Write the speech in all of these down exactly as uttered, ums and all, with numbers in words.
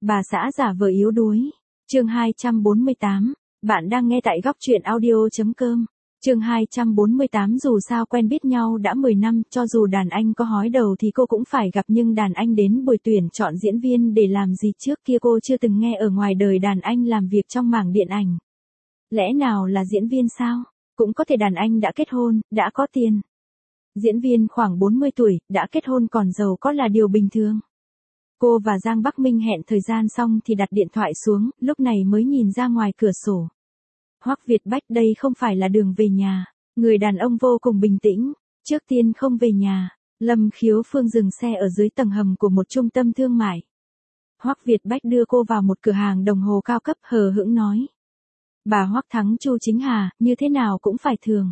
Bà xã giả vờ yếu đuối. Chương hai trăm bốn mươi tám. Bạn đang nghe tại góc truyện audio.com. Chương hai trăm bốn mươi tám. Dù sao quen biết nhau đã mười năm, cho dù đàn anh có hói đầu thì cô cũng phải gặp, nhưng đàn anh đến buổi tuyển chọn diễn viên để làm gì trước kia cô chưa từng nghe ở ngoài đời đàn anh làm việc trong mảng điện ảnh. Lẽ nào là diễn viên sao? Cũng có thể đàn anh đã kết hôn, đã có tiền. Diễn viên khoảng bốn mươi tuổi, đã kết hôn còn giàu có là điều bình thường. Cô và Giang Bắc Minh hẹn thời gian xong thì đặt điện thoại xuống, lúc này mới nhìn ra ngoài cửa sổ. Hoắc Việt Bách, đây không phải là đường về nhà. Người đàn ông vô cùng bình tĩnh. Trước tiên không về nhà. Lâm Khiếu Phương dừng xe ở dưới tầng hầm của một trung tâm thương mại. Hoắc Việt Bách đưa cô vào một cửa hàng đồng hồ cao cấp, hờ hững nói. Bà Hoắc Thắng Chu Chính Hà, như thế nào cũng phải thường.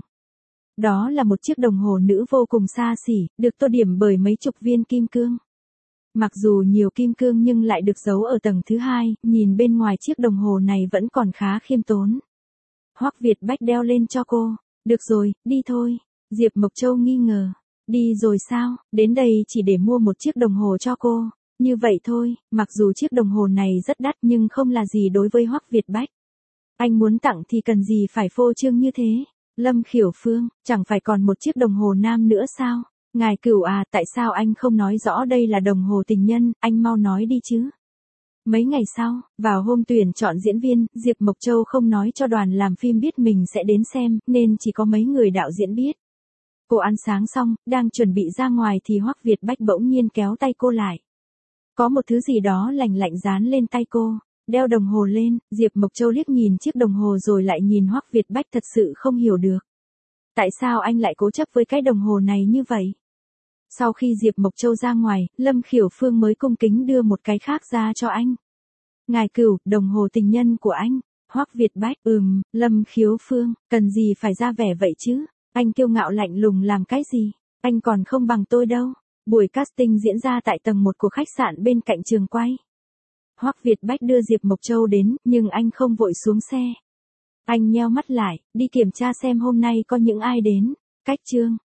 Đó là một chiếc đồng hồ nữ vô cùng xa xỉ, được tô điểm bởi mấy chục viên kim cương. Mặc dù nhiều kim cương nhưng lại được giấu ở tầng thứ hai, nhìn bên ngoài chiếc đồng hồ này vẫn còn khá khiêm tốn. Hoắc Việt Bách đeo lên cho cô. Được rồi, đi thôi. Diệp Mộc Châu nghi ngờ. Đi rồi sao? Đến đây chỉ để mua một chiếc đồng hồ cho cô. Như vậy thôi, mặc dù chiếc đồng hồ này rất đắt nhưng không là gì đối với Hoắc Việt Bách. Anh muốn tặng thì cần gì phải phô trương như thế. Lâm Khiểu Phương, chẳng phải còn một chiếc đồng hồ nam nữa sao? Ngài Cửu à, tại sao anh không nói rõ đây là đồng hồ tình nhân, anh mau nói đi chứ. Mấy ngày sau, vào hôm tuyển chọn diễn viên, Diệp Mộc Châu không nói cho đoàn làm phim biết mình sẽ đến xem, nên chỉ có mấy người đạo diễn biết. Cô ăn sáng xong, đang chuẩn bị ra ngoài thì Hoắc Việt Bách bỗng nhiên kéo tay cô lại. Có một thứ gì đó lạnh lạnh dán lên tay cô. Đeo đồng hồ lên, Diệp Mộc Châu liếc nhìn chiếc đồng hồ rồi lại nhìn Hoắc Việt Bách, thật sự không hiểu được. Tại sao anh lại cố chấp với cái đồng hồ này như vậy? Sau khi Diệp Mộc Châu ra ngoài, Lâm Khiểu Phương mới cung kính đưa một cái khác ra cho anh. Ngài Cửu, đồng hồ tình nhân của anh. Hoắc Việt Bách, ừm, Lâm Khiếu Phương, cần gì phải ra vẻ vậy chứ? Anh kiêu ngạo lạnh lùng làm cái gì? Anh còn không bằng tôi đâu. Buổi casting diễn ra tại tầng một của khách sạn bên cạnh trường quay. Hoắc Việt Bách đưa Diệp Mộc Châu đến, nhưng anh không vội xuống xe. Anh nheo mắt lại, đi kiểm tra xem hôm nay có những ai đến. Cách chương,